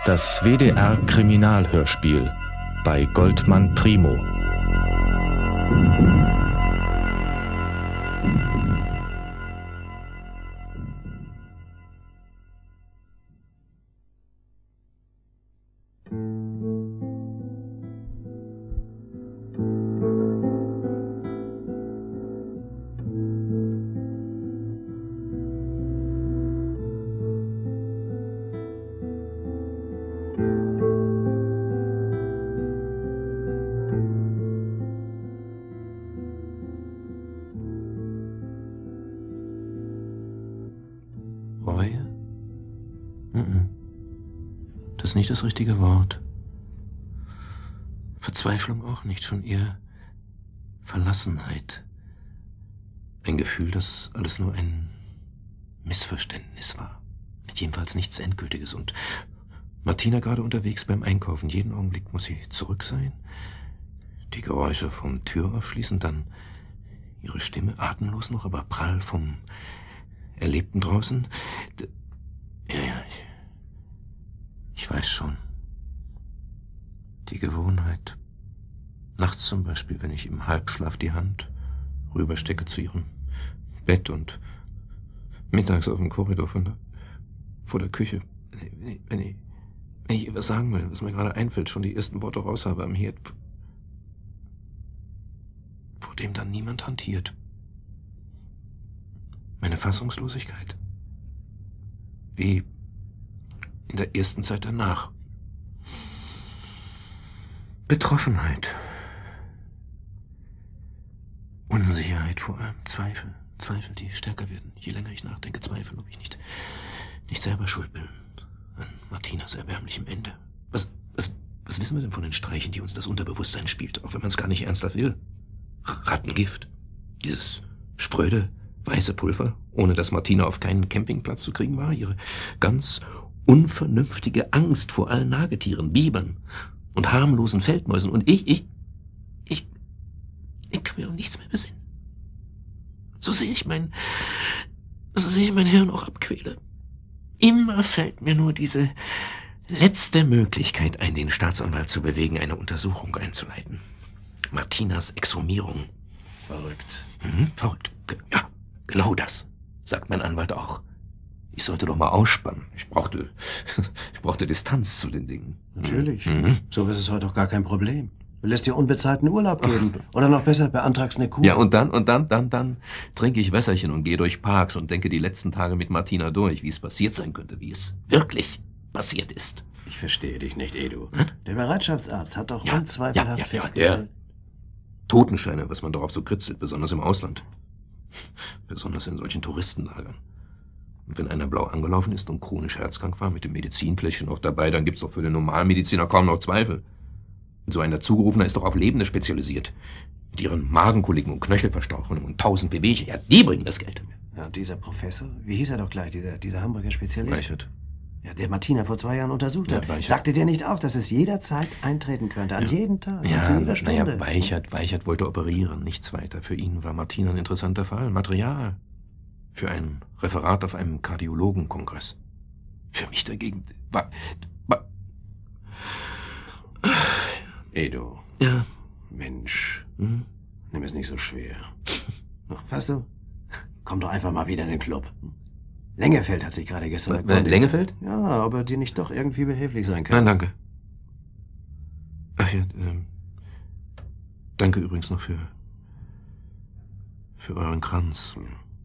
Das WDR-Kriminalhörspiel bei Goldmann Primo. Reue? Das ist nicht das richtige Wort. Verzweiflung auch nicht, schon eher Verlassenheit. Ein Gefühl, dass alles nur ein Missverständnis war. Jedenfalls nichts Endgültiges. Und Martina gerade unterwegs beim Einkaufen. Jeden Augenblick muss sie zurück sein. Die Geräusche vom Tür aufschließen, dann ihre Stimme, atemlos noch, aber prall vom Erlebten draußen. Ich weiß schon. Die Gewohnheit. Nachts zum Beispiel, wenn ich im Halbschlaf die Hand rüberstecke zu ihrem Bett und mittags auf dem Korridor vor der Küche. Wenn ich etwas sagen will, was mir gerade einfällt, schon die ersten Worte raus habe am Herd, vor dem dann niemand hantiert. Meine Fassungslosigkeit. Wie in der ersten Zeit danach. Betroffenheit. Unsicherheit vor allem. Zweifel, die stärker werden. Je länger ich nachdenke, Zweifel, ob ich nicht selber schuld bin an Martinas erbärmlichem Ende. Was wissen wir denn von den Streichen, die uns das Unterbewusstsein spielt, auch wenn man es gar nicht ernsthaft will? Rattengift. Dieses spröde, weiße Pulver, ohne dass Martina auf keinen Campingplatz zu kriegen war. Ihre ganz unvernünftige Angst vor allen Nagetieren, Bibern und harmlosen Feldmäusen. Und ich kann mir um nichts mehr besinnen. So sehe ich mein Hirn auch abquäle. Immer fällt mir nur diese letzte Möglichkeit ein, den Staatsanwalt zu bewegen, eine Untersuchung einzuleiten. Martinas Exhumierung. Verrückt. Verrückt. Ja, genau das, sagt mein Anwalt auch. Ich sollte doch mal ausspannen. Ich brauchte Distanz zu den Dingen. Natürlich. So ist es heute auch gar kein Problem. Du lässt dir unbezahlten Urlaub geben. Oder noch besser, beantragst eine Kur. Ja, und dann trinke ich Wässerchen und gehe durch Parks und denke die letzten Tage mit Martina durch, wie es passiert sein könnte, wie es wirklich passiert ist. Ich verstehe dich nicht, Edu. Der Bereitschaftsarzt hat doch unzweifelhaft festgestellt. Totenscheine, was man darauf so kritzelt, besonders im Ausland. Besonders in solchen Touristenlagern. Und wenn einer blau angelaufen ist und chronisch herzkrank war, mit dem Medizinfläschchen noch dabei, dann gibt's doch für den Normalmediziner kaum noch Zweifel. Und so ein Dazugerufener ist doch auf Lebende spezialisiert. Mit ihren Magenkoliken und Knöchelverstauchungen und 1000 Wehwehchen. Ja, die bringen das Geld. Ja, dieser Professor, wie hieß er doch gleich, dieser Hamburger Spezialist? Reichert. Ja, der Martina vor 2 Jahren untersucht hat. Reichert. Sagte dir nicht auch, dass es jederzeit eintreten könnte, an jedem Tag, zu jeder Stunde? Weichert wollte operieren, nichts weiter. Für ihn war Martina ein interessanter Fall. Material. Für ein Referat auf einem Kardiologenkongress. Für mich dagegen war... Edu. Ja. Mensch. Nimm es nicht so schwer. Weißt du, komm doch einfach mal wieder in den Club. Lengefeld hat sich gerade gestern erkundigt. Lengefeld? Ja, ob er dir nicht doch irgendwie behilflich sein kann. Nein, danke. Ach ja, danke übrigens noch für euren Kranz.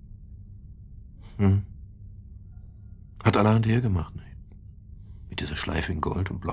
Hat allerhand hergemacht, ne? Mit dieser Schleife in Gold und Blau.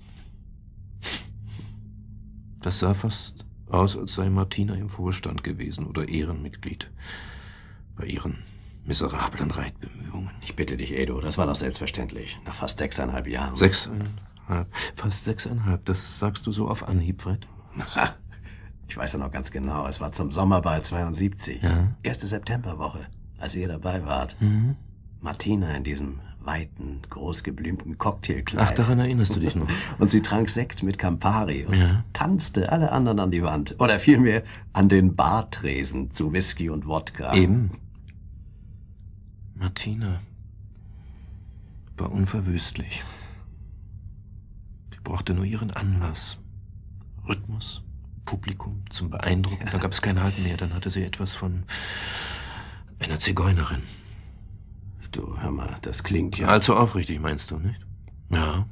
Das sah fast aus, als sei Martina im Vorstand gewesen oder Ehrenmitglied bei ihren miserablen Reitbemühungen. Ich bitte dich, Edu, das war doch selbstverständlich. Nach fast 6,5 Jahren. 6,5? Fast 6,5. Das sagst du so auf Anhieb, Fred? Ich weiß ja noch ganz genau. Es war zum Sommerball 72. Ja. 1. Septemberwoche, als ihr dabei wart. Martina in diesem weiten, großgeblümten Cocktailkleid. Ach, daran erinnerst du dich noch. Und sie trank Sekt mit Campari und tanzte alle anderen an die Wand. Oder vielmehr an den Bartresen zu Whisky und Wodka. Eben. Martina war unverwüstlich. brauchte nur ihren Anlass. Rhythmus, Publikum zum Beeindrucken. Da gab es kein Halten mehr. Dann hatte sie etwas von einer Zigeunerin. Du, hör mal, das klingt ja... Allzu aufrichtig, meinst du, nicht? Ja.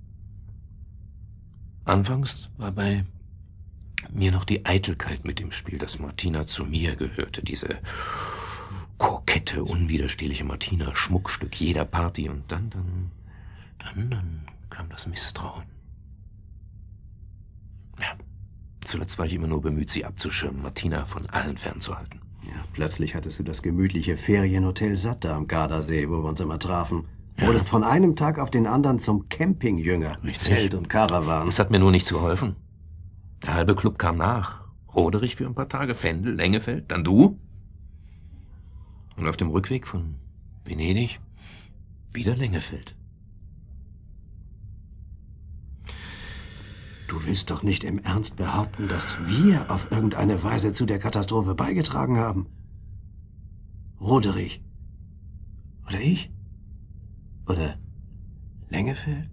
Anfangs war bei mir noch die Eitelkeit mit im Spiel, dass Martina zu mir gehörte. Diese kokette, unwiderstehliche Martina, Schmuckstück jeder Party. Und dann kam das Misstrauen. Ja, zuletzt war ich immer nur bemüht, sie abzuschirmen, Martina von allen fernzuhalten. Ja, plötzlich hattest du das gemütliche Ferienhotel satt da am Gardasee, wo wir uns immer trafen. Wurdest von einem Tag auf den anderen zum Campingjünger. Mit Zelt und Karawan. Es hat mir nur nichts geholfen. Der halbe Club kam nach. Roderich für ein paar Tage, Fendel, Lengefeld, dann du. Und auf dem Rückweg von Venedig wieder Lengefeld. Du willst doch nicht im Ernst behaupten, dass wir auf irgendeine Weise zu der Katastrophe beigetragen haben? Roderich? Oder ich? Oder Lengefeld?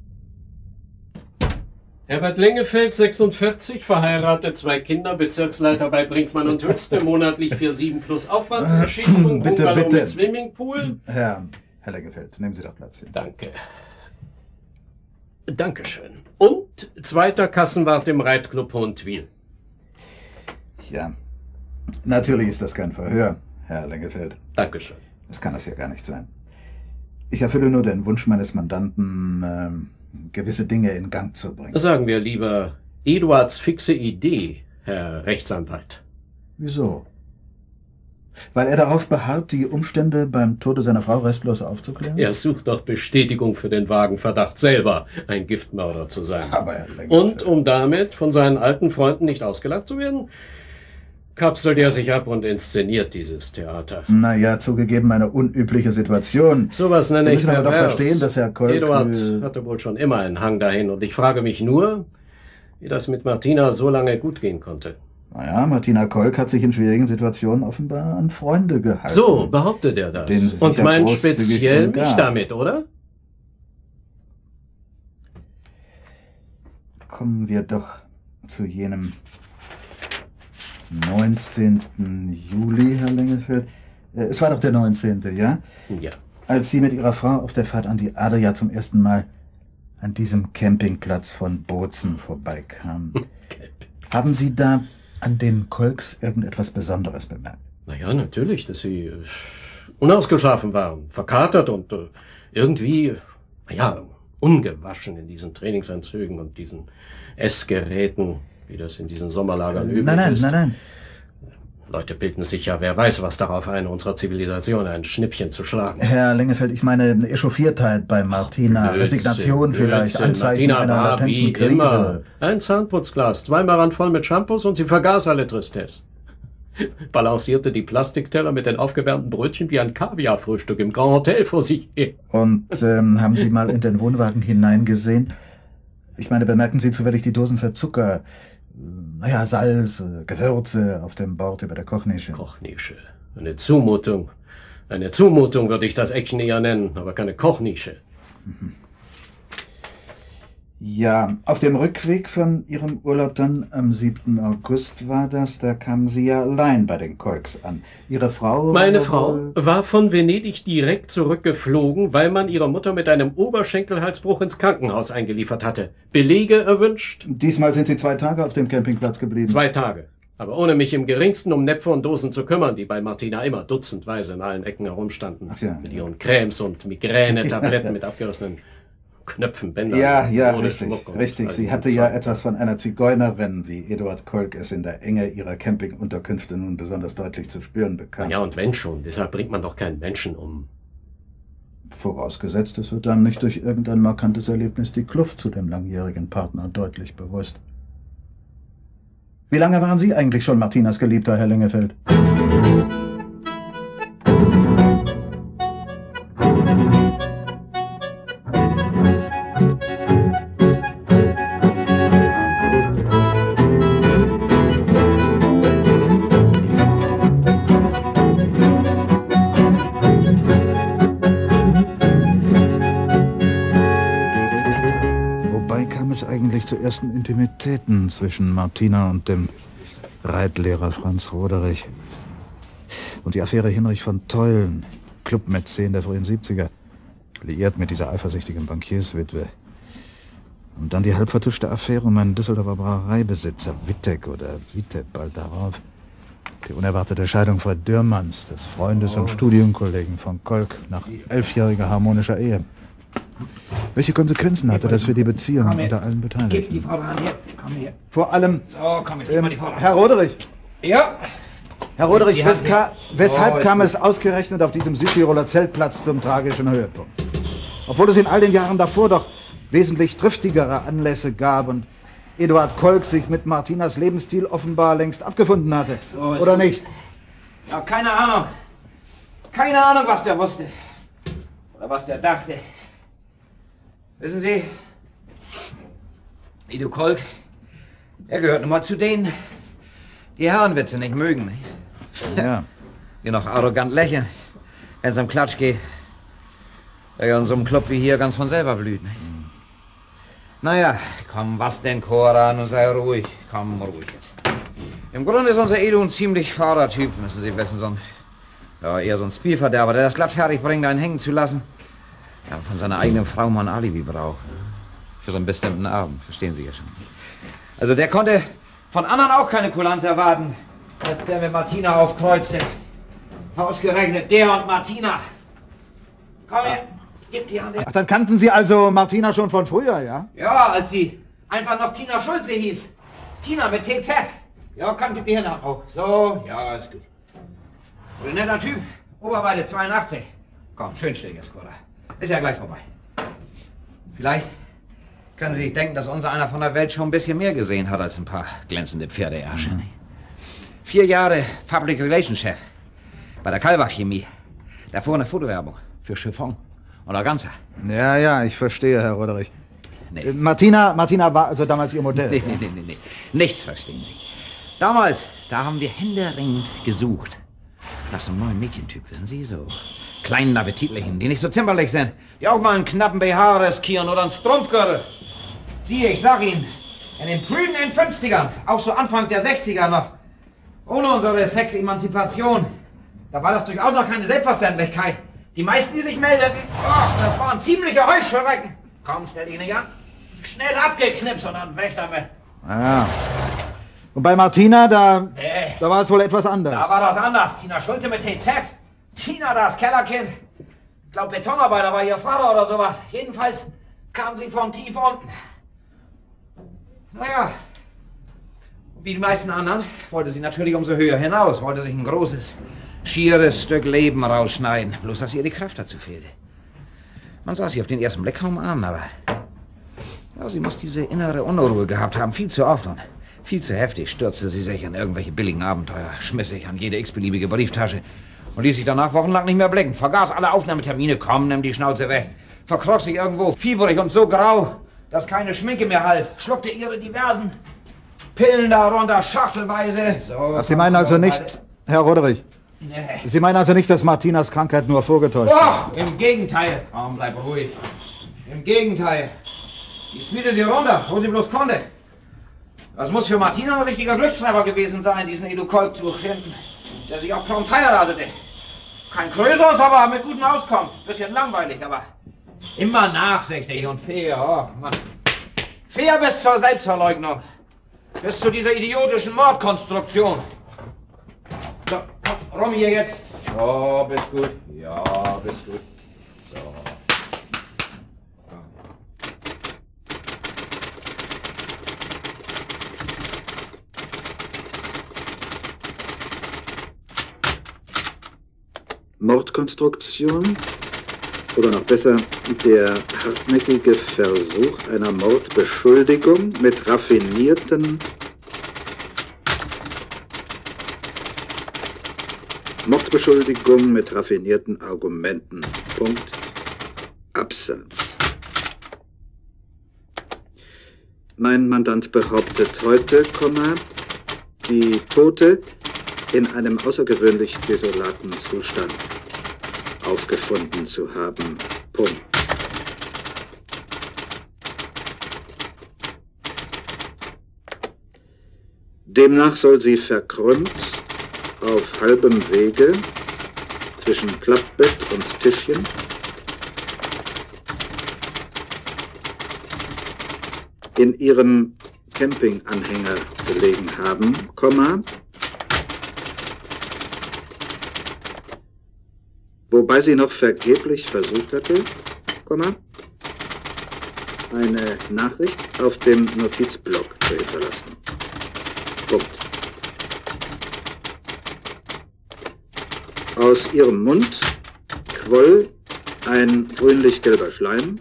Herbert Lengefeld, 46, verheiratet, 2 Kinder, Bezirksleiter bei Brinkmann und Höchste, monatlich 4,7 plus Aufwandsentschädigung, Bungalow mit Swimmingpool. Herr Lengefeld, nehmen Sie doch Platz hier. Danke. Dankeschön. Und 2. Kassenwart im Reitclub Hohentwiel. Ja, natürlich ist das kein Verhör, Herr Lengefeld. Dankeschön. Das kann das ja gar nicht sein. Ich erfülle nur den Wunsch meines Mandanten, gewisse Dinge in Gang zu bringen. Sagen wir lieber Eduards fixe Idee, Herr Rechtsanwalt. Wieso? Weil er darauf beharrt, die Umstände beim Tode seiner Frau restlos aufzuklären? Er sucht doch Bestätigung für den vagen Verdacht, selber ein Giftmörder zu sein. Aber Herr Lengefeld. Und um damit von seinen alten Freunden nicht ausgelacht zu werden, kapselt er sich ab und inszeniert dieses Theater. Naja, zugegeben eine unübliche Situation. Sowas nenne Sie ich müssen aber doch pervers. verstehen, dass Herr Kolk... Eduard hatte wohl schon immer einen Hang dahin und ich frage mich nur, wie das mit Martina so lange gut gehen konnte. Naja, Martina Kolk hat sich in schwierigen Situationen offenbar an Freunde gehalten. So behauptet er das. Denen sie sich Und ja meint großzügig speziell umgab. mich damit, oder? Kommen wir doch zu jenem 19. Juli, Herr Lengefeld. Es war doch der 19., ja? Ja. Als Sie mit Ihrer Frau auf der Fahrt an die Adria zum ersten Mal an diesem Campingplatz von Bozen vorbeikamen. Haben Sie da an den Kolks irgendetwas Besonderes bemerkt? Naja, natürlich, dass sie unausgeschlafen waren, verkatert und irgendwie, ungewaschen in diesen Trainingsanzügen und diesen Essgeräten, wie das in diesen Sommerlagern üblich ist. Nein. Leute bilden sich ja, wer weiß, was darauf ein, unserer Zivilisation ein Schnippchen zu schlagen. Herr Lengefeld, ich meine Echauffiertheit bei Martina, Resignation vielleicht, Anzeichen Martina einer war latenten wie Krise. immer ein Zahnputzglas, 2-mal randvoll mit Shampoos und sie vergaß alle Tristesse. Balancierte die Plastikteller mit den aufgewärmten Brötchen wie ein Kaviarfrühstück im Grand Hotel vor sich her. Und haben Sie mal in den Wohnwagen hineingesehen? Ich meine, bemerken Sie zufällig die Dosen für Zucker, Salz, Gewürze auf dem Bord über der Kochnische? Kochnische. Eine Zumutung. Eine Zumutung würde ich das Action eher nennen, aber keine Kochnische. Ja, auf dem Rückweg von Ihrem Urlaub dann am 7. August war das, da kamen Sie ja allein bei den Kolks an. Ihre Frau... Meine Frau war von Venedig direkt zurückgeflogen, weil man ihre Mutter mit einem Oberschenkelhalsbruch ins Krankenhaus eingeliefert hatte. Belege erwünscht? Diesmal sind Sie 2 Tage auf dem Campingplatz geblieben. 2 Tage. Aber ohne mich im geringsten um Näpfe und Dosen zu kümmern, die bei Martina immer dutzendweise in allen Ecken herumstanden. Ach ja. Mit ihren Cremes und Migräne-Tabletten mit abgerissenen Knöpfen, Bändern. Ja, ohne richtig. Schmuck und Richtig. all Sie diesen hatte ja Zeug. etwas von einer Zigeunerin, wie Eduard Kolk es in der Enge ihrer Campingunterkünfte nun besonders deutlich zu spüren bekam. Ja, und wenn schon, deshalb bringt man doch keinen Menschen um. Vorausgesetzt, es wird dann nicht durch irgendein markantes Erlebnis die Kluft zu dem langjährigen Partner deutlich bewusst. Wie lange waren Sie eigentlich schon Martinas Geliebter, Herr Lengefeld? zu ersten Intimitäten zwischen Martina und dem Reitlehrer Franz Roderich. Und die Affäre Hinrich von Theulen, Clubmäzen der frühen 70er, liiert mit dieser eifersüchtigen Bankierswitwe. Und dann die halb vertuschte Affäre um einen Düsseldorfer Brauereibesitzer, Wittek oder Wittep bald darauf. Die unerwartete Scheidung Fred Dürrmanns, des Freundes und Studienkollegen von Kolk, nach 11-jähriger harmonischer Ehe. Welche Konsequenzen hatte das für die Beziehung unter allen Beteiligten? Gib die Frau ran, hier, komm hier. Vor allem, So, komm, jetzt gib mal die Frau ran. Herr Roderich. Ja? Herr Roderich, weshalb ist kam gut. es ausgerechnet auf diesem Südtiroler Zeltplatz zum tragischen Höhepunkt? Obwohl es in all den Jahren davor doch wesentlich triftigere Anlässe gab und Eduard Kolk sich mit Martinas Lebensstil offenbar längst abgefunden hatte. So, ist Oder gut. nicht? Ja, keine Ahnung. Keine Ahnung, was der wusste. Oder was der dachte. Wissen Sie, Edu Kolk, er gehört nun mal zu denen, die Herrenwitze nicht mögen. Nicht? Ja. Die noch arrogant lächeln, wenn es am Klatsch geht. Der ja in so einem Club wie hier ganz von selber blüht. Nicht? Naja, komm, was denn, Cora? Nun sei ruhig. Komm, ruhig jetzt. Im Grunde ist unser Edu ein ziemlich fauler Typ, müssen Sie wissen. Eher so ein Spielverderber, der das glatt fertig bringt, einen hängen zu lassen. Ja, von seiner eigenen Frau mal ein Alibi braucht. Für so einen bestimmten Abend, verstehen Sie ja schon. Also der konnte von anderen auch keine Kulanz erwarten, als der mit Martina aufkreuzte. Ausgerechnet der und Martina. Komm her, gib die Hand her. Ach, dann kannten Sie also Martina schon von früher, ja? Ja, als sie einfach noch Tina Schulze hieß. Tina mit TZ. Ja, komm, gib die Hände ab. Oh, so, ja, ist gut. Ein netter Typ. Oberweite 82. Komm, schön still jetzt, Cora. Ist ja gleich vorbei. Vielleicht können Sie sich denken, dass unser einer von der Welt schon ein bisschen mehr gesehen hat als ein paar glänzende Pferdeärsche. 4 Jahre Public Relations Chef bei der Kalbach Chemie. Davor eine Fotowerbung für Chiffon und Organza. Ja, ich verstehe, Herr Roderich. Nee. Martina war also damals Ihr Modell. Nee. Nichts verstehen Sie. Damals, da haben wir händeringend gesucht. Nach so einem neuen Mädchentyp, wissen Sie, so kleinen appetitlichen, die nicht so zimperlich sind, die auch mal einen knappen BH riskieren oder einen Strumpfgürtel. Siehe, ich sag Ihnen, in den prüden 50ern, auch so Anfang der 60er noch, ohne unsere Sex-Emanzipation, da war das durchaus noch keine Selbstverständlichkeit. Die meisten, die sich meldeten, das waren ziemliche Heuschrecken. Komm, stell dich nicht an. Schnell abgeknipst und dann weg damit. Ah. Und bei Martina, da war es wohl etwas anders. Da war das anders. Tina Schulze mit TZ. Tina, das Kellerkind. Ich glaube, Betonarbeiter war ihr Vater oder sowas. Jedenfalls kam sie von tief unten. Naja, wie die meisten anderen wollte sie natürlich umso höher hinaus. Wollte sich ein großes, schieres Stück Leben rausschneiden. Bloß, dass ihr die Kraft dazu fehlte. Man sah sie auf den ersten Blick kaum an, aber ja, sie muss diese innere Unruhe gehabt haben. Viel zu oft und viel zu heftig stürzte sie sich in irgendwelche billigen Abenteuer, schmiss sich an jede x-beliebige Brieftasche und ließ sich danach wochenlang nicht mehr blicken. Vergaß alle Aufnahmetermine. Komm, nimm die Schnauze weg. Verkroch sich irgendwo, fiebrig und so grau, dass keine Schminke mehr half. Schluckte ihre diversen Pillen darunter, schachtelweise. So, Ach, Sie meinen also nicht, Herr Roderich, Nee. Sie meinen also nicht, dass Martinas Krankheit nur vorgetäuscht ist? Och, im Gegenteil. Komm, bleib ruhig. Im Gegenteil. Die spielte sie runter, wo sie bloß konnte. Das muss für Martina ein richtiger Glückstreffer gewesen sein, diesen Edu Kolk zu finden, der sich auch prompt heiratete. Kein Krösus, aber mit gutem Auskommen. Bisschen langweilig, aber immer nachsichtig und fair. Oh, Mann. Fair bis zur Selbstverleugnung. Bis zu dieser idiotischen Mordkonstruktion. So, komm, rum hier jetzt. So, bist gut. Ja, bist gut. So. Mordkonstruktion oder noch besser der hartnäckige Versuch einer Mordbeschuldigung mit raffinierten Mordbeschuldigung mit raffinierten Argumenten. Punkt. Absatz. Mein Mandant behauptet heute, die Tote in einem außergewöhnlich desolaten Zustand aufgefunden zu haben. Punkt. Demnach soll sie verkrümmt auf halbem Wege zwischen Klappbett und Tischchen in ihrem Campinganhänger gelegen haben, wobei sie noch vergeblich versucht hatte, eine Nachricht auf dem Notizblock zu hinterlassen. Punkt. Aus ihrem Mund quoll ein grünlich-gelber Schleim,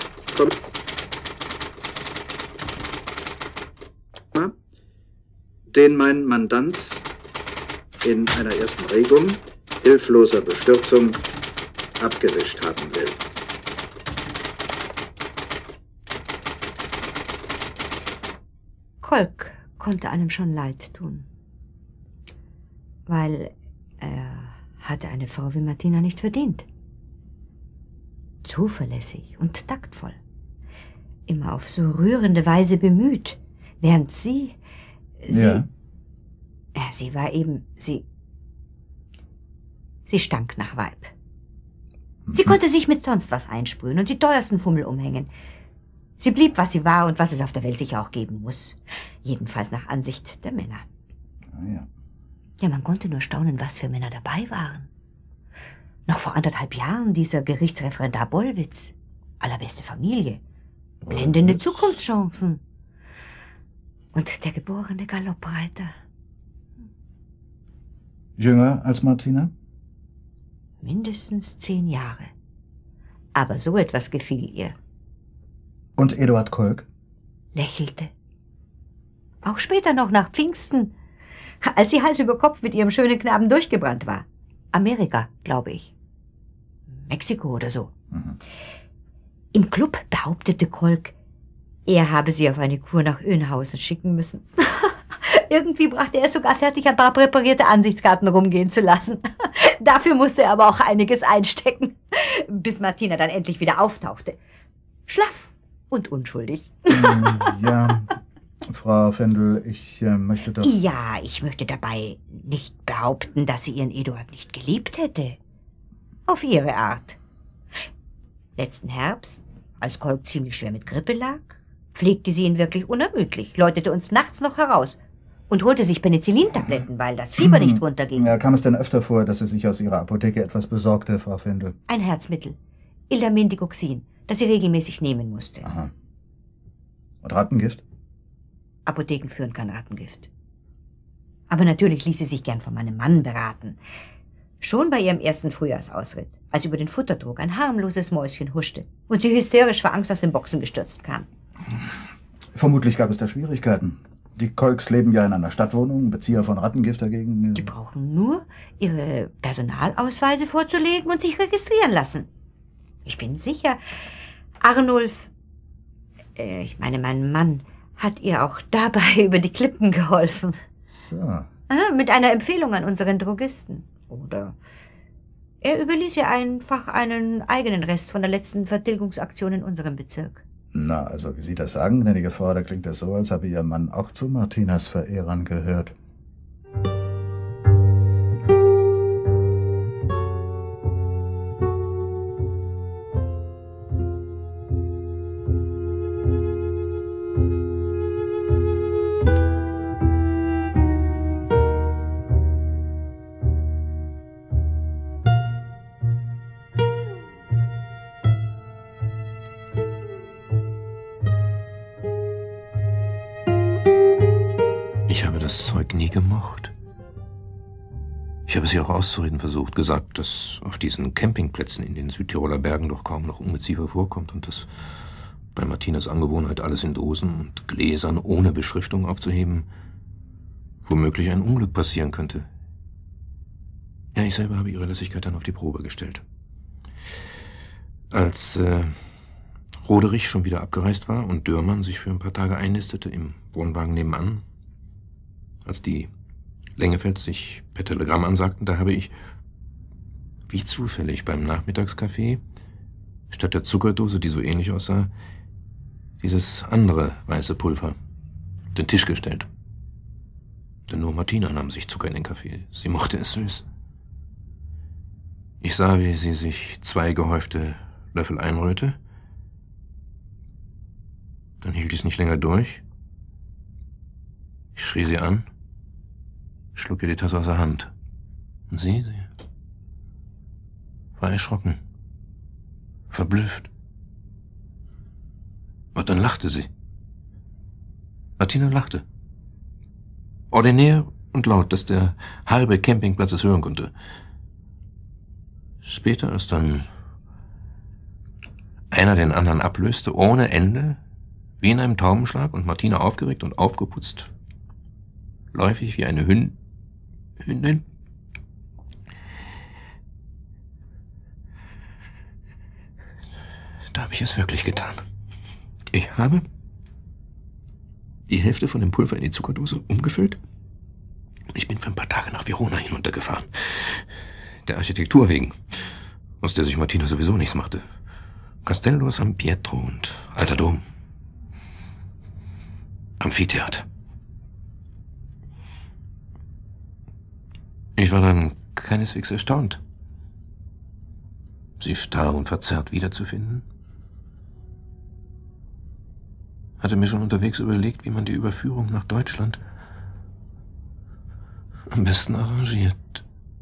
den mein Mandant in einer ersten Regung hilfloser Bestürzung abgewischt haben will. Kolk konnte einem schon leid tun, weil er hatte eine Frau wie Martina nicht verdient. Zuverlässig und taktvoll, immer auf so rührende Weise bemüht, während sie war eben, sie stank nach Weib. Sie konnte sich mit sonst was einsprühen und die teuersten Fummel umhängen. Sie blieb, was sie war und was es auf der Welt sicher auch geben muss. Jedenfalls nach Ansicht der Männer. Ja, man konnte nur staunen, was für Männer dabei waren. Noch vor 1,5 Jahren dieser Gerichtsreferendar Bollwitz. Allerbeste Familie. Blendende Zukunftschancen. Und der geborene Galoppreiter. Jünger als Martina? Mindestens 10 Jahre. Aber so etwas gefiel ihr. Und Eduard Kolk? Lächelte. Auch später noch nach Pfingsten, als sie Hals über Kopf mit ihrem schönen Knaben durchgebrannt war. Amerika, glaube ich. Mexiko oder so. Im Club behauptete Kolk, er habe sie auf eine Kur nach Önhausen schicken müssen. Irgendwie brachte er es sogar fertig, ein paar präparierte Ansichtskarten rumgehen zu lassen. Dafür musste er aber auch einiges einstecken, bis Martina dann endlich wieder auftauchte. Schlaff und unschuldig. Ja, Frau Fendel, ich möchte doch... Ja, ich möchte dabei nicht behaupten, dass sie ihren Eduard nicht geliebt hätte. Auf ihre Art. Letzten Herbst, als Kolk ziemlich schwer mit Grippe lag, pflegte sie ihn wirklich unermüdlich, läutete uns nachts noch heraus und holte sich Penicillintabletten, weil das Fieber nicht runterging. Ja, kam es denn öfter vor, dass sie sich aus ihrer Apotheke etwas besorgte, Frau Fendel? Ein Herzmittel, Ildamindikoxin, das sie regelmäßig nehmen musste. Aha. Und Rattengift? Apotheken führen kein Rattengift. Aber natürlich ließ sie sich gern von meinem Mann beraten. Schon bei ihrem ersten Frühjahrsausritt, als über den Futtertrog ein harmloses Mäuschen huschte und sie hysterisch vor Angst aus den Boxen gestürzt kam. Vermutlich gab es da Schwierigkeiten. Die Kolks leben ja in einer Stadtwohnung, Bezieher von Rattengift dagegen. Die brauchen nur, ihre Personalausweise vorzulegen und sich registrieren lassen. Ich bin sicher, Arnulf, ich meine, mein Mann, hat ihr auch dabei über die Klippen geholfen. So. Mit einer Empfehlung an unseren Drogisten. Oder er überließ ihr einfach einen eigenen Rest von der letzten Vertilgungsaktion in unserem Bezirk. Na, also wie Sie das sagen, gnädige Frau, da klingt es so, als habe Ihr Mann auch zu Martinas Verehrern gehört. Ich habe das Zeug nie gemocht. Ich habe sie auch auszureden versucht, gesagt, dass auf diesen Campingplätzen in den Südtiroler Bergen doch kaum noch Ungeziefer vorkommt und dass bei Martinas Angewohnheit, alles in Dosen und Gläsern ohne Beschriftung aufzuheben, womöglich ein Unglück passieren könnte. Ja, ich selber habe ihre Lässigkeit dann auf die Probe gestellt. Als Roderich schon wieder abgereist war und Dürrmann sich für ein paar Tage einnistete im Wohnwagen nebenan, als die Lengefelds sich per Telegramm ansagten, da habe ich, wie zufällig beim Nachmittagskaffee, statt der Zuckerdose, die so ähnlich aussah, dieses andere weiße Pulver auf den Tisch gestellt. Denn nur Martina nahm sich Zucker in den Kaffee. Sie mochte es süß. Ich sah, wie sie sich 2 gehäufte Löffel einrührte. Dann hielt ich es nicht länger durch. Ich schrie sie an, schlug ihr die Tasse aus der Hand. Und sie war erschrocken, verblüfft. Und dann lachte sie. Martina lachte. Ordinär und laut, dass der halbe Campingplatz es hören konnte. Später, als dann einer den anderen ablöste, ohne Ende, wie in einem Taubenschlag, und Martina aufgeregt und aufgeputzt, läufig wie eine Hündin. Da habe ich es wirklich getan. Ich habe die Hälfte von dem Pulver in die Zuckerdose umgefüllt und ich bin für ein paar Tage nach Verona hinuntergefahren. Der Architektur wegen, aus der sich Martina sowieso nichts machte. Castello San Pietro und Alter Dom. Amphitheater. Ich war dann keineswegs erstaunt, sie starr und verzerrt wiederzufinden. Hatte mir schon unterwegs überlegt, wie man die Überführung nach Deutschland am besten arrangiert.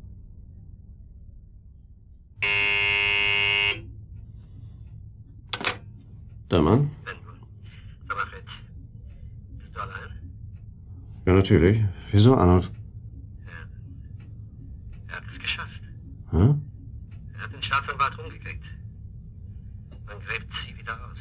Der Mann? Sag mal, Fred, bist du allein? Ja, natürlich. Wieso, Arnold? Er hat es geschafft. Hm? Er hat den Staatsanwalt rumgekriegt. Man gräbt sie wieder aus.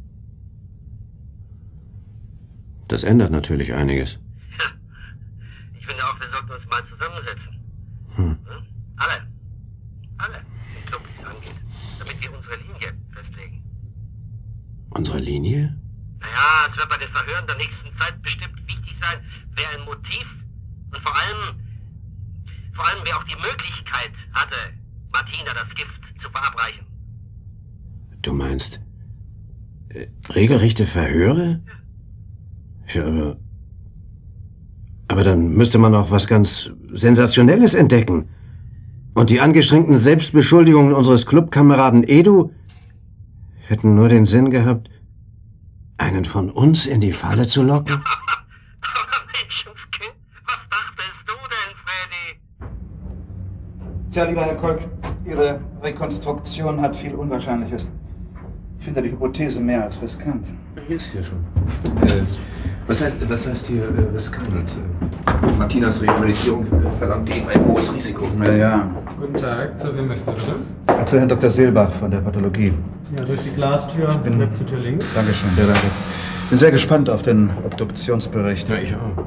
Das ändert natürlich einiges. Ja. Ich finde auch, wir sollten uns mal zusammensetzen. Hm. Alle, im Club, wie es angeht. Damit wir unsere Linie festlegen. Unsere Linie? Naja, es wird bei den Verhören der nächsten Zeit bestimmt wichtig sein, wer ein Motiv und vor allem wer auch die Möglichkeit hatte, Martina das Gift zu verabreichen. Du meinst regelrechte Verhöre? Ja, aber dann müsste man auch was ganz Sensationelles entdecken. Und die angestrengten Selbstbeschuldigungen unseres Clubkameraden Edu hätten nur den Sinn gehabt, einen von uns in die Falle zu locken? Aber Menschenskind, was dachtest du denn, Freddy? Tja, lieber Herr Kolk, Ihre Rekonstruktion hat viel Unwahrscheinliches. Ich finde die Hypothese mehr als riskant. Hier ist hier schon. Was heißt hier riskant? Martinas Rehabilitierung verlangt eben ein hohes Risiko. Ja. Guten Tag, zu wem möchten Sie bitte? Zu Herrn Dr. Seelbach von der Pathologie. Ja, durch die Glastür, letzte Tür links. Dankeschön, ja, danke. Bin sehr gespannt auf den Obduktionsbericht. Ja, ich auch.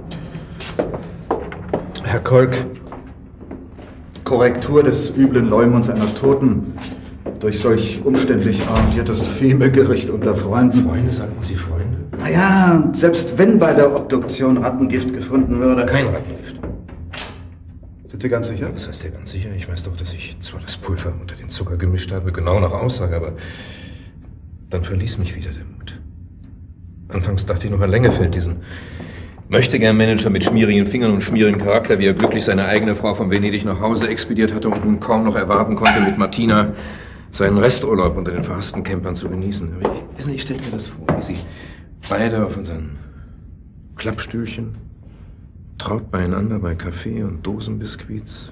Herr Kolk, Korrektur des üblen Leumunds einer Toten durch solch umständlich arrangiertes Femegericht unter Freunden. Freunde, sagten Sie Freunde? Naja, selbst wenn bei der Obduktion Rattengift gefunden würde. Kein Rattengift. Sind Sie ganz sicher? Was heißt ja ganz sicher? Ich weiß doch, dass ich zwar das Pulver unter den Zucker gemischt habe, genau nach Aussage, aber dann verließ mich wieder der Mut. Anfangs dachte ich noch an Lengefeld, diesen Möchtegern-Manager mit schmierigen Fingern und schmierigen Charakter, wie er glücklich seine eigene Frau von Venedig nach Hause expediert hatte und nun kaum noch erwarten konnte, mit Martina seinen Resturlaub unter den verhassten Campern zu genießen. Aber ich stelle mir das vor, wie sie beide auf unseren Klappstühlchen traut beieinander bei Kaffee und Dosenbiskuits,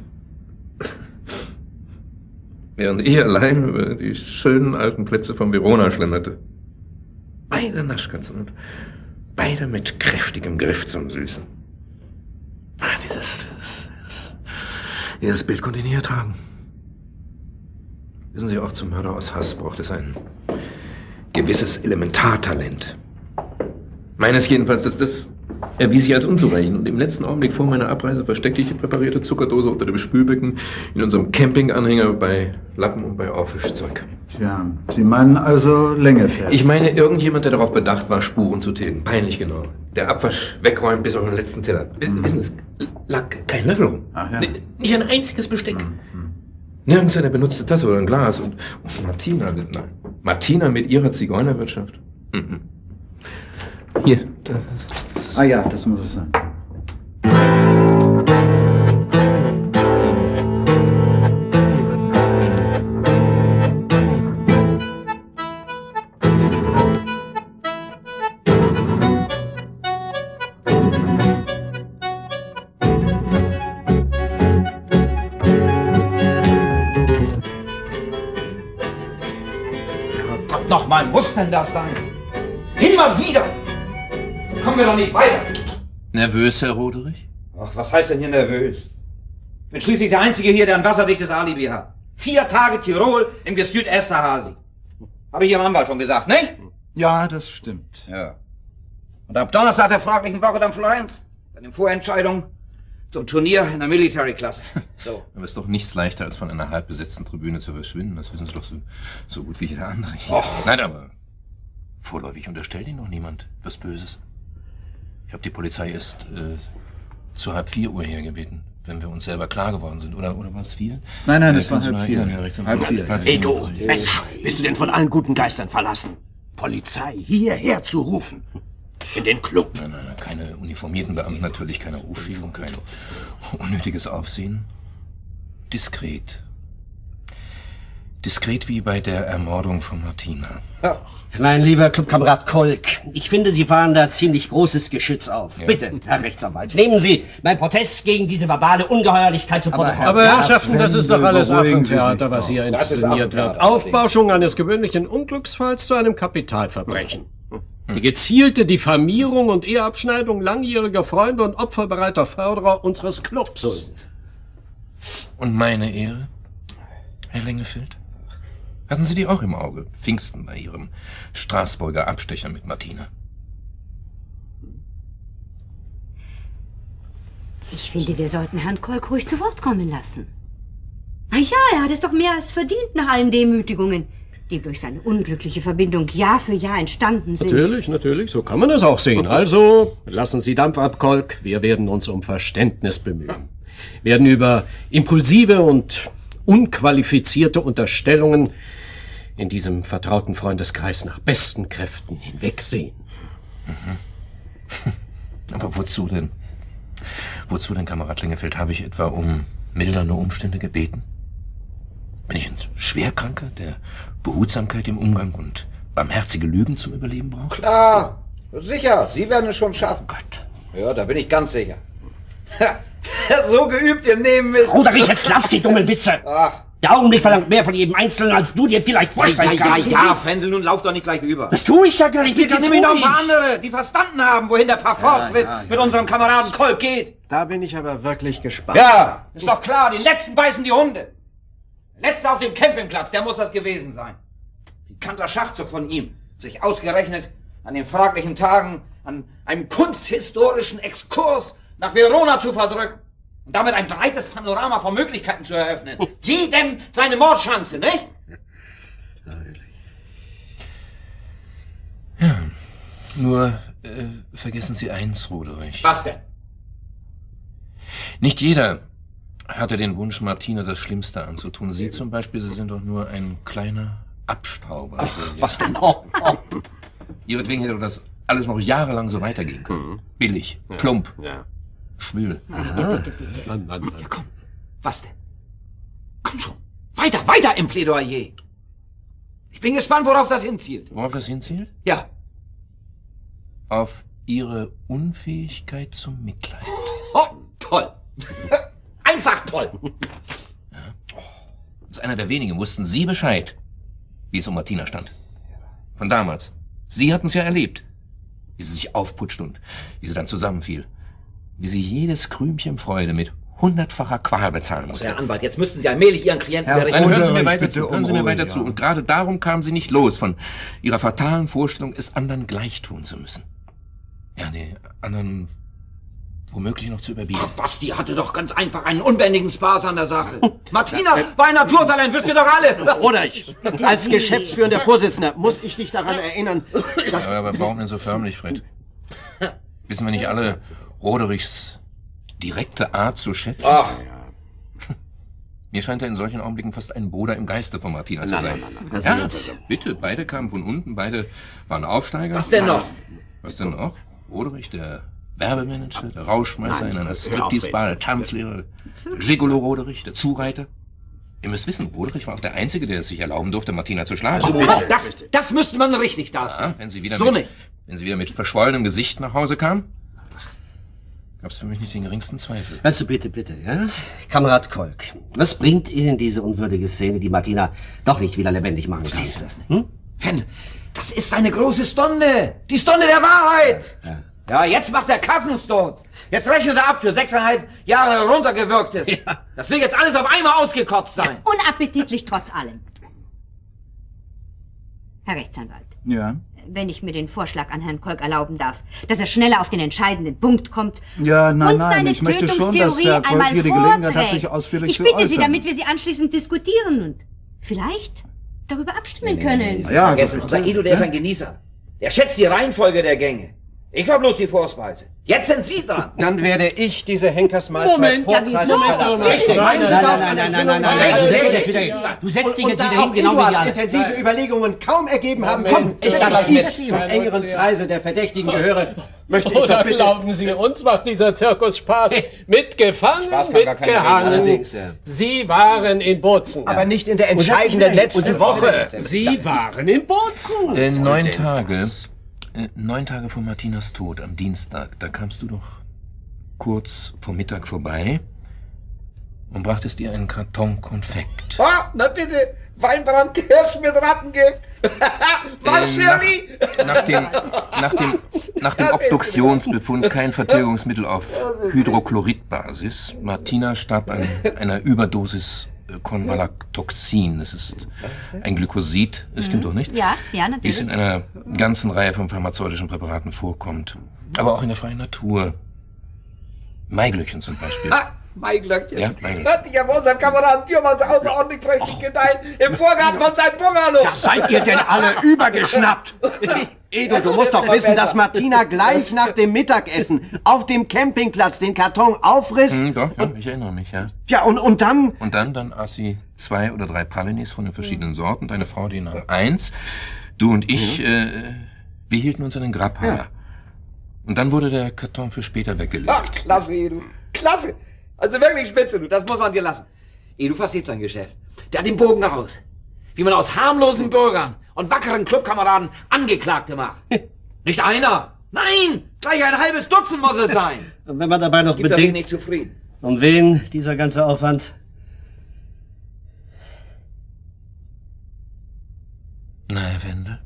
während ich allein über die schönen alten Plätze von Verona schlenderte. Beide Naschkatzen und beide mit kräftigem Griff zum Süßen. Dieses Bild konnte ich nie ertragen. Wissen Sie, auch zum Mörder aus Hass braucht es ein gewisses Elementartalent. Meines jedenfalls, das erwies sich als unzureichend. Und im letzten Augenblick vor meiner Abreise versteckte ich die präparierte Zuckerdose unter dem Spülbecken in unserem Campinganhänger bei Lappen und bei Aufwischzeug. Tja, Sie meinen also Lengefeld? Ich meine, irgendjemand, der darauf bedacht war, Spuren zu tilgen. Peinlich genau. Der Abwasch wegräumt bis auf den letzten Teller. Wissen Sie, es lag kein Löffel rum. Ach ja. Nicht ein einziges Besteck. Nirgends eine benutzte Tasse oder ein Glas. Und Martina, nein. Martina mit ihrer Zigeunerwirtschaft. Hier. Ah ja, das muss es sein. noch mal, muss denn das sein? Immer wieder! Kommen wir doch nicht weiter. Nervös, Herr Roderich? Ach, was heißt denn hier nervös? Ich bin schließlich der Einzige hier, der ein wasserdichtes Alibi hat. 4 Tage Tirol im Gestüt Esterhazy. Habe ich Ihrem Anwalt schon gesagt, ne? Ja, das stimmt. Ja. Und ab Donnerstag der fraglichen Woche dann Florenz. Bei den Vorentscheidungen zum Turnier in der Military-Klasse. So. Aber es ist doch nichts leichter, als von einer halbbesetzten Tribüne zu verschwinden. Das wissen Sie doch so gut wie jeder andere hier. Och. Nein, aber vorläufig unterstellt Ihnen noch niemand was Böses. Ich habe die Polizei erst zu 3:30 hergebeten, wenn wir uns selber klar geworden sind. Oder war es 4? Nein, es war 3:30. 3:30. Ey, du, bist du denn von allen guten Geistern verlassen? Polizei hierher zu rufen? In den Club? Nein, keine uniformierten Beamten, natürlich keine Aufschiebung, kein unnötiges Aufsehen. Diskret. Diskret wie bei der Ermordung von Martina. Ja. Mein lieber Clubkamerad Kolk, ich finde, Sie fahren da ziemlich großes Geschütz auf. Ja. Bitte, Herr Rechtsanwalt, nehmen Sie mein Protest gegen diese verbale Ungeheuerlichkeit zu Protokoll. Aber Herrschaften, das ist doch alles Affentheater, was hier inszeniert wird. Aufbauschung eines gewöhnlichen Unglücksfalls zu einem Kapitalverbrechen. Die gezielte Diffamierung und Eheabschneidung langjähriger Freunde und opferbereiter Förderer unseres Clubs. So ist es. Und meine Ehre, Herr Lengefeld? Hatten Sie die auch im Auge? Pfingsten bei Ihrem Straßburger Abstecher mit Martina. Ich finde, wir sollten Herrn Kolk ruhig zu Wort kommen lassen. Ah ja, er hat es doch mehr als verdient nach allen Demütigungen, die durch seine unglückliche Verbindung Jahr für Jahr entstanden sind. Natürlich, so kann man es auch sehen. Also, lassen Sie Dampf ab, Kolk. Wir werden uns um Verständnis bemühen. Wir werden über impulsive und unqualifizierte Unterstellungen in diesem vertrauten Freundeskreis nach besten Kräften hinwegsehen. Aber wozu denn? Wozu denn, Kamerad Lengefeld? Habe ich etwa um mildernde Umstände gebeten? Bin ich ein Schwerkranker, der Behutsamkeit im Umgang und barmherzige Lügen zum Überleben braucht? Klar, sicher, Sie werden es schon schaffen. Gott. Ja, da bin ich ganz sicher. So geübt im Nebenwissen. Roderich, jetzt lass die dummen Witze. Ach. Der Augenblick verlangt mehr von jedem Einzelnen, als du dir vielleicht vorstellen kannst. Ja, Fendel, nun lauf doch nicht gleich über. Das tue ich ja gar nicht. Ich bin ganz nämlich noch ein paar andere, die verstanden haben, wohin der Parforce mit unserem Kameraden Kolk geht. Da bin ich aber wirklich gespannt. Ja, ist doch klar, die Letzten beißen die Hunde. Der Letzte auf dem Campingplatz, der muss das gewesen sein. Pikanter Schachzug von ihm, sich ausgerechnet an den fraglichen Tagen an einem kunsthistorischen Exkurs nach Verona zu verdrücken. Und damit ein breites Panorama von Möglichkeiten zu eröffnen. Jedem seine Mordschanze, nicht? Ja, nur vergessen Sie eins, Roderich. Was denn? Nicht jeder hatte den Wunsch, Martina das Schlimmste anzutun. Sie zum Beispiel, Sie sind doch nur ein kleiner Abstauber. Ach, was denn? Oh. Ihretwegen hätte das alles noch jahrelang so weitergehen können. Billig, plump, schwül. Ja, komm. Was denn? Komm schon. Weiter im Plädoyer. Ich bin gespannt, worauf das hinzielt. Worauf das hinzielt? Ja. Auf Ihre Unfähigkeit zum Mitleid. Oh, toll. Einfach toll. Ja. Als einer der wenigen wussten Sie Bescheid, wie es um Martina stand. Von damals. Sie hatten es ja erlebt. Wie sie sich aufputscht und wie sie dann zusammenfiel. Wie sie jedes Krümchen Freude mit 100-facher Qual bezahlen musste. Herr Anwalt, jetzt müssten Sie allmählich Ihren Klienten berichten. Hören Sie mir weiter zu. Hören Sie mir weiter zu. Und gerade darum kam sie nicht los, von ihrer fatalen Vorstellung, es anderen gleich tun zu müssen. Ja, die anderen womöglich noch zu überbieten. Ach, was, die hatte doch ganz einfach einen unbändigen Spaß an der Sache. Martina war ein Naturtalent, wisst ihr doch alle. Oder ich, als geschäftsführender Vorsitzender, muss ich dich daran erinnern, dass... Aber warum denn so förmlich, Fred? Wissen wir nicht alle Roderichs direkte Art zu schätzen? Ach. Mir scheint er in solchen Augenblicken fast ein Bruder im Geiste von Martina zu sein. Nein. Ja, bitte, beide kamen von unten, beide waren Aufsteiger. Was denn noch? Was denn noch? Roderich, der Werbemanager, der Rauschmeißer in einer Striptease-Bar, der Tanzlehrer, der Gigolo Roderich, der Zureiter. Ihr müsst wissen, Roderich war auch der Einzige, der es sich erlauben durfte, Martina zu schlagen. Also, das müsste man richtig darstellen. Ja, wenn sie wieder mit verschwollenem Gesicht nach Hause kam, gab's für mich nicht den geringsten Zweifel. Also bitte, ja? Kamerad Kolk, was bringt Ihnen diese unwürdige Szene, die Martina doch nicht wieder lebendig machen kann? Verstehst du das nicht? Fendel, das ist seine große Stunde. Die Stunde der Wahrheit. Ja, jetzt macht er Kassensturz. Jetzt rechnet er ab für 6,5 Jahre runtergewirktes. Ja. Das will jetzt alles auf einmal ausgekotzt sein. Unappetitlich trotz allem. Herr Rechtsanwalt. Ja? Wenn ich mir den Vorschlag an Herrn Kolk erlauben darf, dass er schneller auf den entscheidenden Punkt kommt. Ja, und nein, seine ich möchte schon, dass Tötungstheorie Herr Kolk einmal hier die Gelegenheit hat, vorträgt. sich ausführlich Ich zu bitte äußern. Sie, damit wir sie anschließend diskutieren und vielleicht darüber abstimmen können. Ja, vergessen. Unser Edo, der ist ein Genießer. Der schätzt die Reihenfolge der Gänge. Ich war bloß die Vorspeise. Jetzt sind Sie dran. Dann werde ich diese Henkersmahlzeit vorzeitig verlassen. Nein. Du setzt dich jetzt wieder hin, genau wie die anderen. intensive Überlegungen kaum ergeben haben. Komm, da ich zum engeren Kreise der Verdächtigen gehöre, möchte ich doch bitte... glauben Sie, uns macht dieser Zirkus Spaß. Mitgefangen, mitgehangen. Sie waren in Bozen. Aber nicht in der entscheidenden letzten Woche. Sie waren in Bozen. 9 Tage. 9 Tage vor Martinas Tod, am Dienstag, da kamst du doch kurz vor Mittag vorbei und brachtest ihr einen Karton Konfekt. Oh, na bitte, Weinbrandkirsch mit Rattengift. Nach dem Obduktionsbefund kein Vertilgungsmittel auf Hydrochloridbasis. Martina starb an einer Überdosis Convalactoxin. Das ist ein Glykosid. Das stimmt doch nicht? Ja, Wie natürlich. es in einer ganzen Reihe von pharmazeutischen Präparaten vorkommt. Aber auch in der freien Natur. Maiglöckchen zum Beispiel. Maiglöckchen. Ja, Maiglöckchen. Hat sich aber unser Kameraden Thürmann so außerordentlich prächtig gedeiht im Vorgarten von seinem Bungalow. Ja, seid ihr denn alle übergeschnappt? Edo, du musst doch wissen, dass Martina gleich nach dem Mittagessen auf dem Campingplatz den Karton aufriss. Doch, ja, ich erinnere mich, ja. Ja, und dann? Und dann aß sie 2 oder 3 Pralines von den verschiedenen Sorten. Deine Frau, die nahm 1. Du und ich, wir hielten uns an den Grabhammer. Ja. Und dann wurde der Karton für später weggelegt. Ach, klasse, Edu. Klasse. Also wirklich spitze, du. Das muss man dir lassen. Edu versteht sein Geschäft. Der hat den Bogen raus. Wie man aus harmlosen Bürgern und wackeren Clubkameraden Angeklagte macht. Nicht einer. Nein, gleich ein halbes Dutzend muss es sein. Und wenn man dabei noch bedenkt, bedenkt, nicht zufrieden. um wen dieser ganze Aufwand? Na, Herr Wende?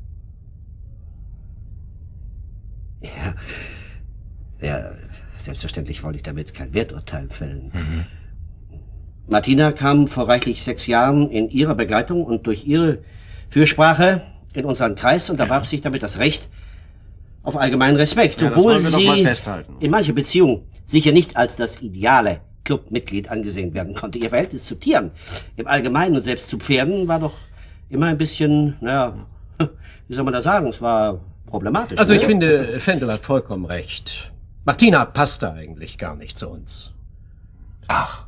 Ja, selbstverständlich wollte ich damit kein Werturteil fällen. Martina kam vor reichlich 6 Jahren in ihrer Begleitung und durch ihre Fürsprache in unseren Kreis und erwarb sich damit das Recht auf allgemeinen Respekt, obwohl sie in mancher Beziehung sicher nicht als das ideale Clubmitglied angesehen werden konnte. Ihr Verhältnis zu Tieren im Allgemeinen und selbst zu Pferden war doch immer ein bisschen, naja, wie soll man das sagen, es war problematisch. Also ich finde, Fendel hat vollkommen recht. Martina passt da eigentlich gar nicht zu uns. Ach.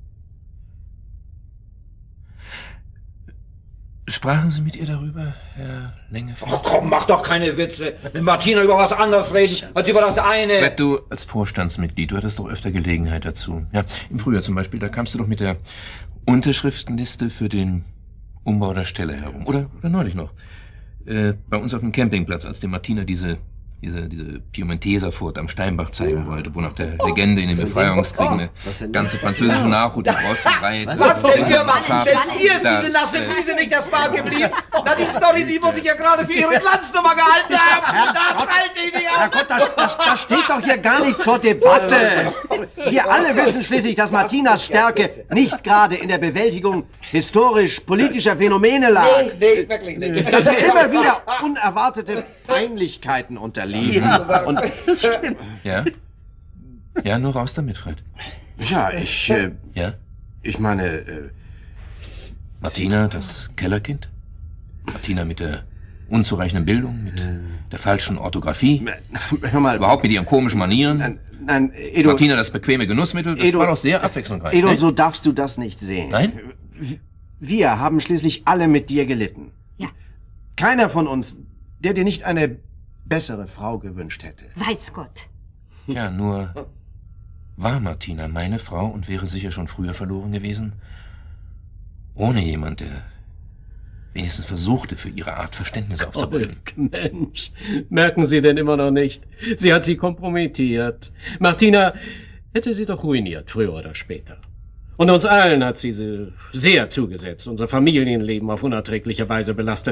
Sprachen Sie mit ihr darüber, Herr Lengefeld? Ach komm, mach doch keine Witze. Mit Martina über was anderes reden, als über das eine. Fred, du als Vorstandsmitglied, du hattest doch öfter Gelegenheit dazu. Ja, im Frühjahr zum Beispiel, da kamst du doch mit der Unterschriftenliste für den Umbau der Stelle herum. Oder neulich noch. Bei uns auf dem Campingplatz, als dem Martina diese Piemonteserfurt am Steinbach zeigen wollte, wo nach der Legende in den Befreiungskriegen eine ganze französische Nachhut die Rostenreihe... Was denn, Biermann? Selbst dir ist diese nasse Fliese nicht erspart geblieben. Na, die Story, die muss ich ja gerade für Ihre Glanznummer gehalten haben. Das halte ich nicht auf. Herrgott, das steht doch hier gar nicht zur Debatte. Wir alle wissen schließlich, dass Martinas Stärke nicht gerade in der Bewältigung historisch-politischer Phänomene lag. Nee, wirklich nicht. Dass wir immer wieder unerwartete Peinlichkeiten unterliegen. Ja, und das stimmt. Ja? Ja, nur raus damit, Fred. Ja, Ja? Ich meine, Martina, das Kellerkind? Martina mit der unzureichenden Bildung, mit der falschen Orthographie? Hör mal. Überhaupt mit ihren komischen Manieren? Nein, Edo. Martina, das bequeme Genussmittel, das war doch sehr abwechslungsreich. Edo, ne? so darfst du das nicht sehen. Nein? Wir haben schließlich alle mit dir gelitten. Ja. Keiner von uns, der dir nicht eine bessere Frau gewünscht hätte. Weiß Gott. Ja, nur war Martina meine Frau und wäre sicher schon früher verloren gewesen, ohne jemand, der wenigstens versuchte, für ihre Art Verständnis aufzubringen. Mensch, merken Sie denn immer noch nicht? Sie hat sie kompromittiert. Martina hätte sie doch ruiniert, früher oder später. Und uns allen hat sie sehr zugesetzt, unser Familienleben auf unerträgliche Weise belastet.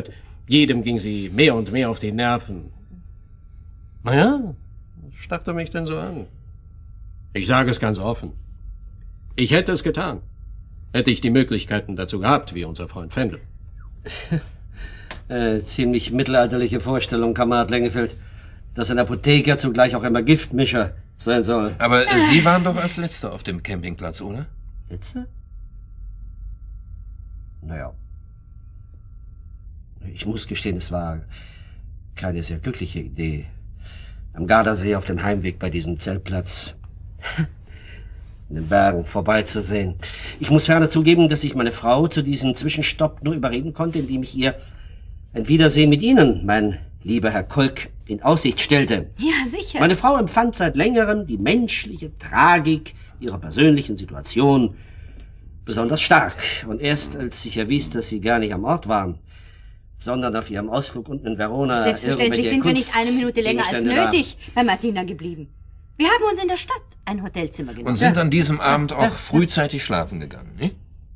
Jedem ging sie mehr und mehr auf die Nerven. Naja, was starrt er mich denn so an? Ich sage es ganz offen. Ich hätte es getan. Hätte ich die Möglichkeiten dazu gehabt, wie unser Freund Fendel. Ziemlich mittelalterliche Vorstellung, Kamerad Lengefeld, dass ein Apotheker zugleich auch immer Giftmischer sein soll. Aber Sie waren doch als Letzter auf dem Campingplatz, oder? Letzter? Naja. Ich muss gestehen, es war keine sehr glückliche Idee, am Gardasee auf dem Heimweg bei diesem Zeltplatz in den Bergen vorbeizusehen. Ich muss ferner zugeben, dass ich meine Frau zu diesem Zwischenstopp nur überreden konnte, indem ich ihr ein Wiedersehen mit Ihnen, mein lieber Herr Kolk, in Aussicht stellte. Ja, sicher. Meine Frau empfand seit längerem die menschliche Tragik ihrer persönlichen Situation besonders stark. Und erst als sich erwies, dass Sie gar nicht am Ort waren, sondern auf Ihrem Ausflug unten in Verona... Selbstverständlich sind wir nicht eine Minute länger als nötig bei Martina geblieben. Wir haben uns in der Stadt ein Hotelzimmer genommen. Und sind an diesem Abend auch frühzeitig schlafen gegangen, nicht?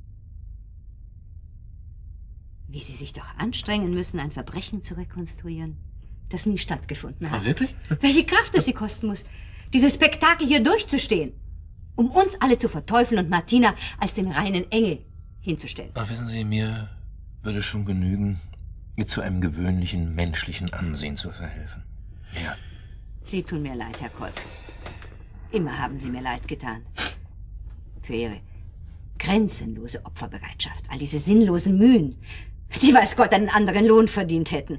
Wie Sie sich doch anstrengen müssen, ein Verbrechen zu rekonstruieren, das nie stattgefunden hat. Ah, wirklich? Welche Kraft es Sie kosten muss, dieses Spektakel hier durchzustehen, um uns alle zu verteufeln und Martina als den reinen Engel hinzustellen. Ach, wissen Sie, mir würde schon genügen, ihr zu einem gewöhnlichen menschlichen Ansehen zu verhelfen. Ja. Sie tun mir leid, Herr Kolk. Immer haben Sie mir leid getan. Für Ihre grenzenlose Opferbereitschaft, all diese sinnlosen Mühen, die weiß Gott einen anderen Lohn verdient hätten.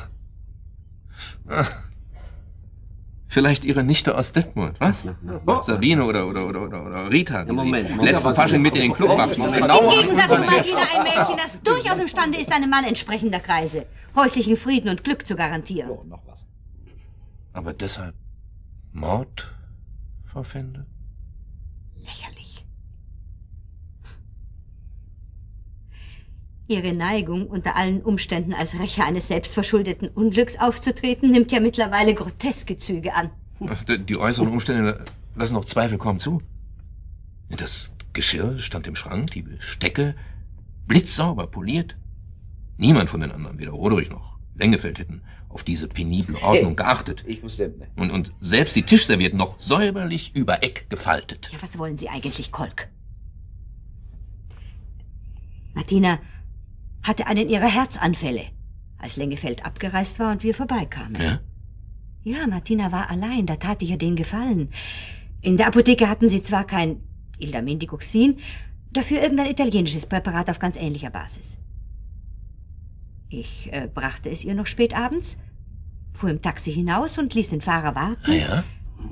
Vielleicht Ihre Nichte aus Detmold, was? Sabine oder Rita. Ja, Moment. Letzten Fasching mit in den Club macht. Im Gegensatz zu Martina ein Mädchen, das durchaus imstande ist, einem Mann entsprechender Kreise häuslichen Frieden und Glück zu garantieren. Aber deshalb Mord, Frau Fendel? Lächerlich. Ihre Neigung, unter allen Umständen als Rächer eines selbstverschuldeten Unglücks aufzutreten, nimmt ja mittlerweile groteske Züge an. Die äußeren Umstände lassen auch Zweifel kaum zu. Das Geschirr stand im Schrank, die Bestecke blitzsauber poliert. Niemand von den anderen, weder Roderich noch Lengefeld, hätten auf diese penible Ordnung geachtet. Ich muss denn. Und selbst die Tischservietten noch säuberlich über Eck gefaltet. Ja, was wollen Sie eigentlich, Kolk? Martina hatte einen ihrer Herzanfälle, als Lengefeld abgereist war und wir vorbeikamen. Ja? Ja, Martina war allein, da tat ihr den Gefallen. In der Apotheke hatten sie zwar kein Ildamindikoxin, dafür irgendein italienisches Präparat auf ganz ähnlicher Basis. Ich brachte es ihr noch spät abends, fuhr im Taxi hinaus und ließ den Fahrer warten. Ah, ja?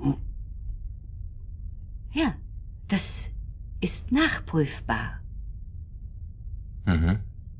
Ja, das ist nachprüfbar. Mhm.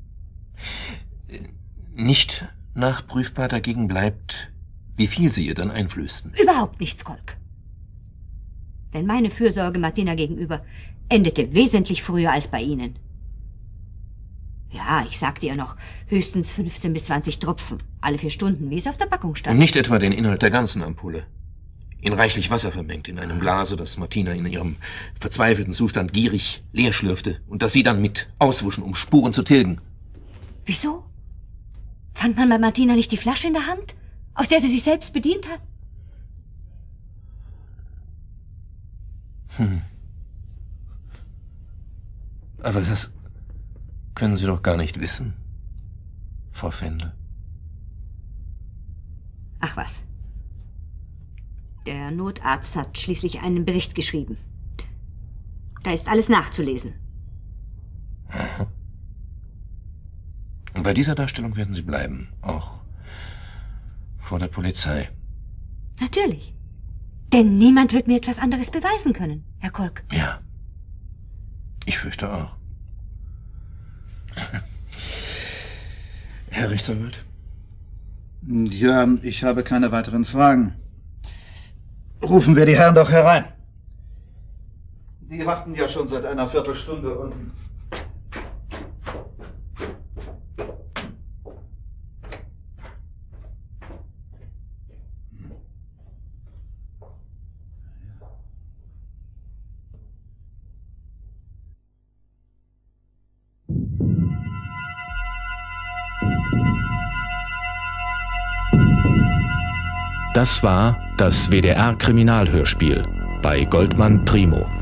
Nicht nachprüfbar dagegen bleibt, wie viel Sie ihr dann einflößten. Überhaupt nichts, Kolk. Denn meine Fürsorge Martina gegenüber endete wesentlich früher als bei Ihnen. Ja, ich sagte ihr noch, höchstens 15 bis 20 Tropfen, alle 4 Stunden, wie es auf der Packung stand. Und nicht etwa den Inhalt der ganzen Ampulle. In reichlich Wasser vermengt, in einem Glase, das Martina in ihrem verzweifelten Zustand gierig leer schlürfte und das sie dann mit auswuschen, um Spuren zu tilgen. Wieso? Fand man bei Martina nicht die Flasche in der Hand, aus der sie sich selbst bedient hat? Aber das können Sie doch gar nicht wissen, Frau Fendel. Ach was. Der Notarzt hat schließlich einen Bericht geschrieben. Da ist alles nachzulesen. Aha. Und bei dieser Darstellung werden Sie bleiben, auch vor der Polizei. Natürlich. Denn niemand wird mir etwas anderes beweisen können, Herr Kolk. Ja. Ich fürchte auch. Herr Rechtsanwalt? Ja, ich habe keine weiteren Fragen. Rufen wir die Herren doch herein. Die warten ja schon seit einer Viertelstunde unten. Das war das WDR Kriminalhörspiel bei Goldmann Primo.